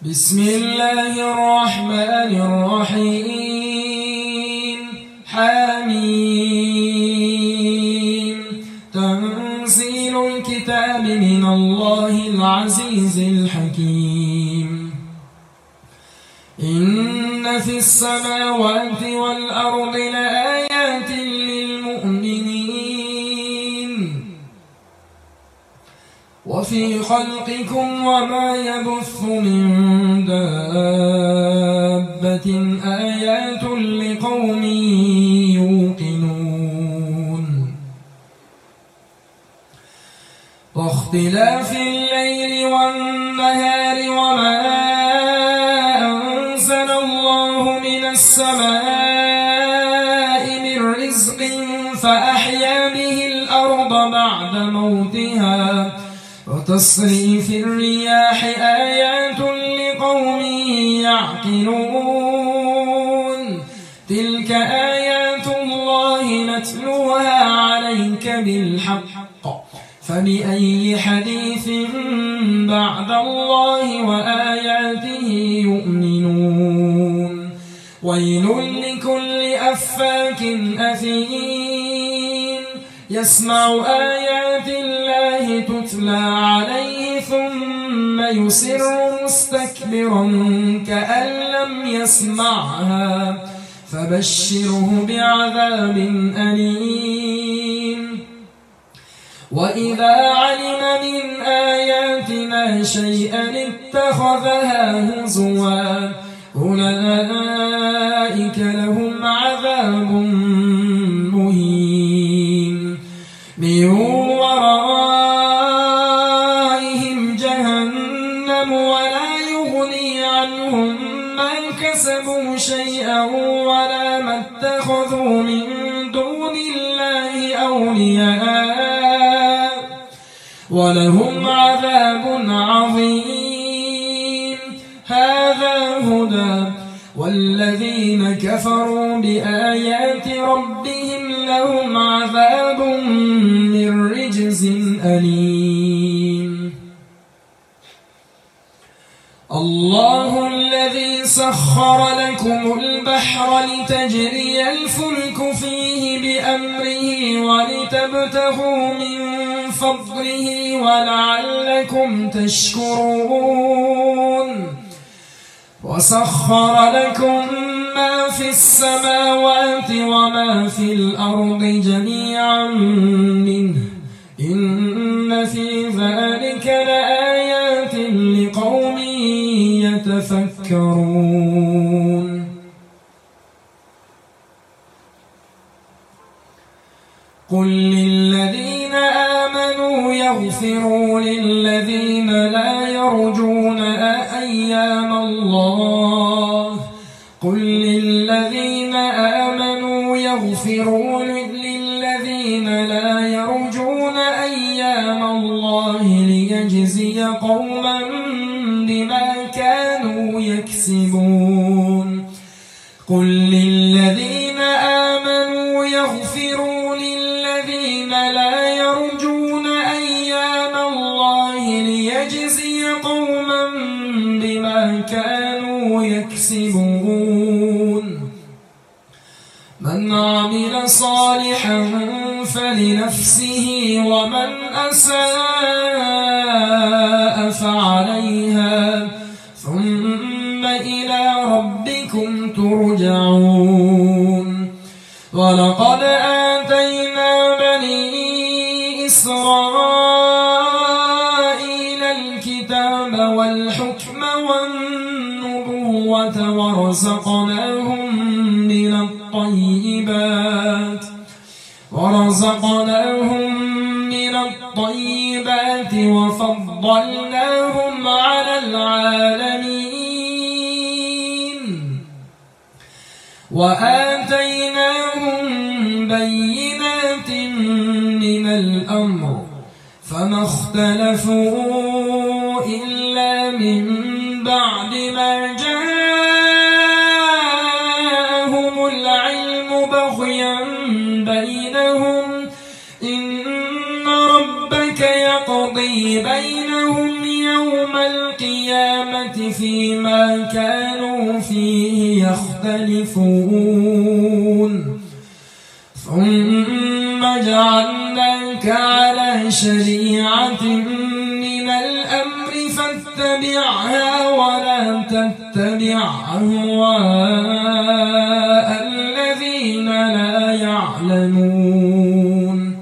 بسم الله الرحمن الرحيم حميم تنزيل الكتاب من الله العزيز الحكيم إن في السماوات والأرض لآيات للمؤمنين وفي خلقكم وما يبث من دابة آيات لقوم يوقنون واختلاف الليل والنهار وما أنزل الله من السماء من رزق فأحيا به الأرض بعد موتها وتصريف الرياح آيات لقوم يعقلون تلك آيات الله نتلوها عليك بالحق فبأي حديث بعد الله وآياته يؤمنون ويل لكل أفاك أثيم يسمع آيات الله تتلى عليه ثم يصر مستكبرا كأن لم يسمعها فبشره بعذاب أليم وإذا علم من آياتنا شيئا اتخذها هزوا أولئك لهم عذاب مهين من ورائهم جهنم ولا يغني عنهم ما كسبوا شيئا ولا ما اتخذوا من دون الله أولياء ولهم عذاب عظيم هذا هدى والذين كفروا بآيات ربهم لهم عذاب من رجز أليم الله الذي سخر لكم البحر لتجري الفلك فيه بأمره ولتبتغوا من فضله ولعلكم تشكرون وسخر لكم ما في السماوات وما في الأرض جميعا منه إن في ذلك لآيات لقوم يتفكرون قل للذين آمنوا يغفروا للذين لا يرجون أيام الله قل للذين آمنوا يغفروا للذين لا يرجون أيام الله ليجزي قوما بما كانوا يكسبون قل للذين آمنوا يغفروا للذين لا يرجون أيام الله ليجزي قوما بما كانوا يكسبون من عمل صالحا فلنفسه ومن أساء فعليها ثم إلى ربكم ترجعون ولقد آتينا بني إسرائيل الكتاب والحكم والنبوة ورزقناهم من الطيبات وفضلناهم على العالمين وآتيناهم بينات من الأمر فما اختلفوا إلا من بعد ما جاءهم العلم بغيا بينهم إن ربك يقضي بينهم يوم القيامة فيما كانوا فيه يختلفون ثم جعلناك على شريعة من الأمر فاتبعها ولا تتبع أهواء الذين لا يعلمون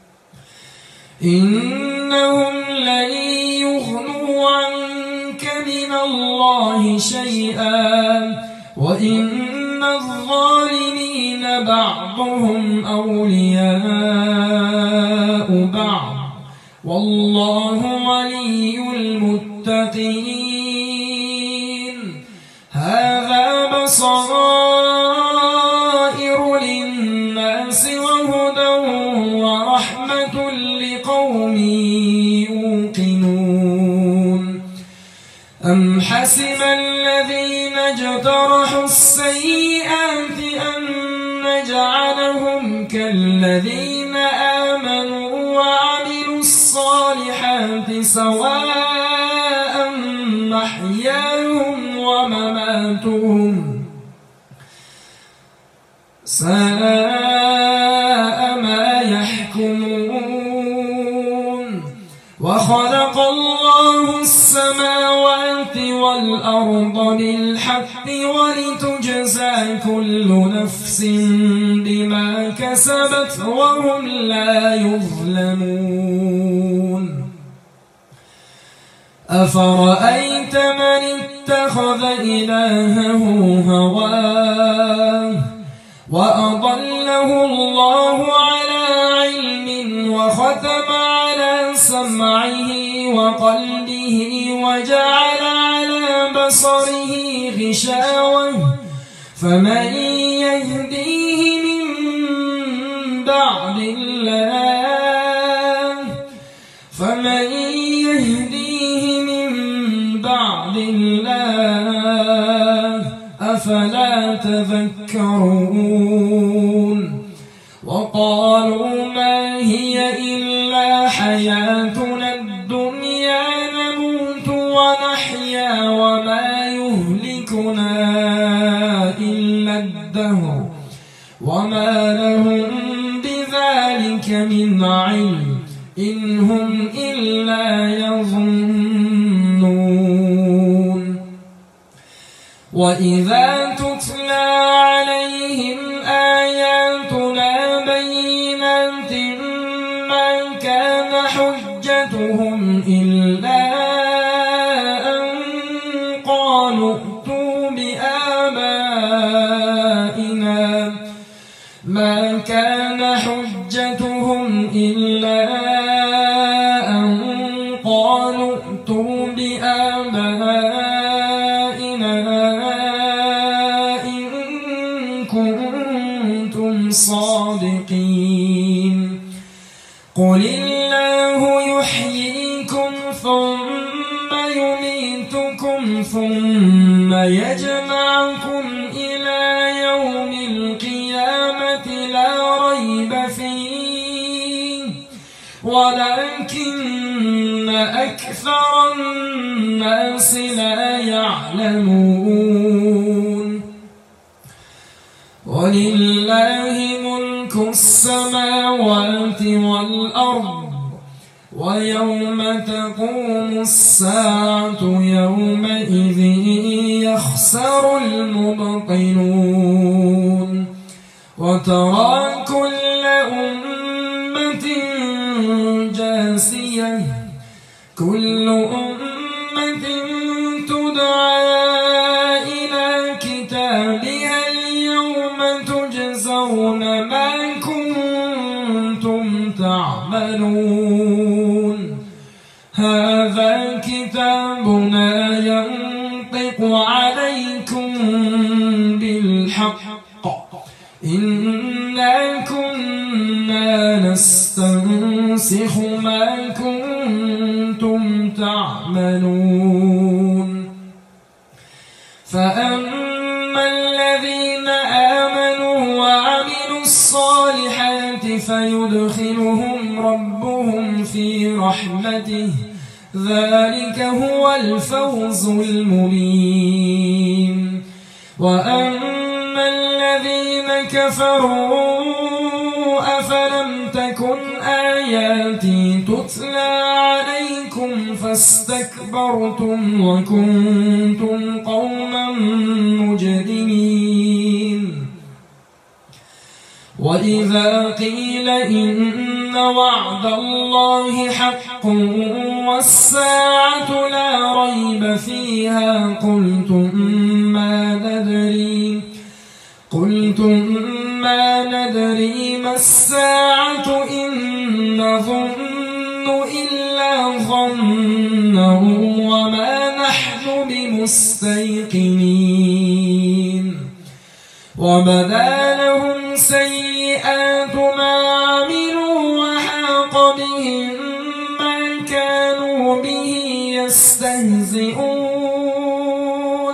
إنهم لن يغنوا عنك من الله شيئا وإن الظالمين بعضهم أولياء بعض والله ولي المتقين هذا بصائر للناس وهدى ورحمة لقوم يوقنون أم حسب الذين اجترحوا السيئات أن نجعلهم كالذين آمنوا وعملوا الصالحات سواء محياهم ومماتهم ساء ما يحكمون وخلق الله السماوات والأرض بالحق ولتجزى كل نفس بما كسبت وهم لا يظلمون أفرأيت من اتخذ إلهه هواه وأضله الله على علم وختم على سمعه وقلبه وجعل على بصره غشاوة فمن يهديه من بعد الله أفلا تذكرون وقالوا ما هي إلا حياتنا الدنيا نموت ونحيا وما يهلكنا إلا الدهر وما لهم بذلك من علم إن هم إلا يظنون وإذا تتلى عليهم آياتنا بينات ما كان حجتهم إلا أن قالوا ائتوا بآبائنا ما كان حجتهم إلا أن قالوا ائتوا بآبائنا إن كنتم صادقين قل الله يحييكم ثم يميتكم ثم يجمعكم إلى يوم القيامة لا ريب فيه ولكن أكثر الناس لا يعلمون ولله ملك السماوات والأرض ويوم تقوم الساعة يومئذ يخسر المبطلون وترى كل أمة جاثية كل أمة تدعى إلى كتابها اليوم تجزون ما كنتم تعملون هذا كتابنا ينطق عليكم بالحق إنا كنا نستنسخ ما كنتم تعملون فأما الذين آمنوا وعملوا الصالحات فيدخلهم ربهم في رحمته ذلك هو الفوز المبين. وأما الذين كفروا أفلم تكن آياتي تتلى عليكم فاستكبرتم وكنتم قوما مجرمين. وإذا قيل إن وعد الله حق والساعة لا ريب فيها قلتم ما ندري ما الساعة إن نظن إلا ظنا وما نحن بمستيقنين. وبدا لهم سيئات ما عملوا وحاق بهم ما كانوا به يستهزئون.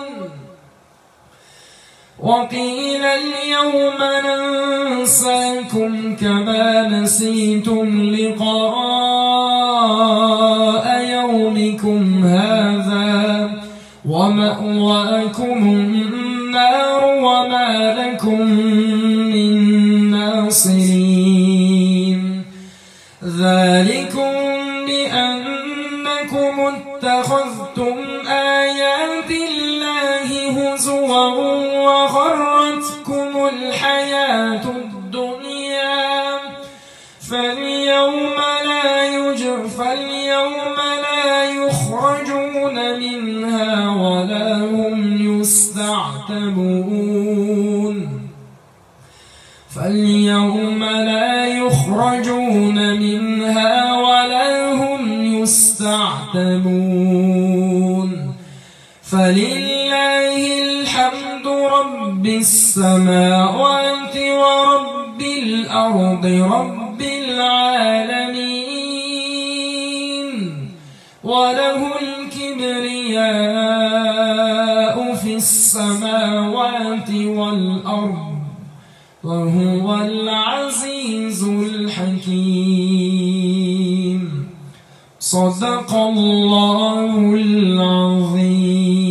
وقيل اليوم ننساكم كما نسيتم لقاء يومكم هذا ومأواكم النار وما لكم من ناصرين. ذلكم بأنكم اتخذتم آيات الله هزوا وغرتكم الحياة الدنيا فاليوم لا يخرجون منها ولا هم يستعتبون. فاليوم لا يخرجون منها ولا هم يستعتبون. فلله الحمد رب السماوات ورب الأرض رب العالمين وله الكبرياء في السماوات والأرض وهو العزيز الحكيم. صدق الله العظيم.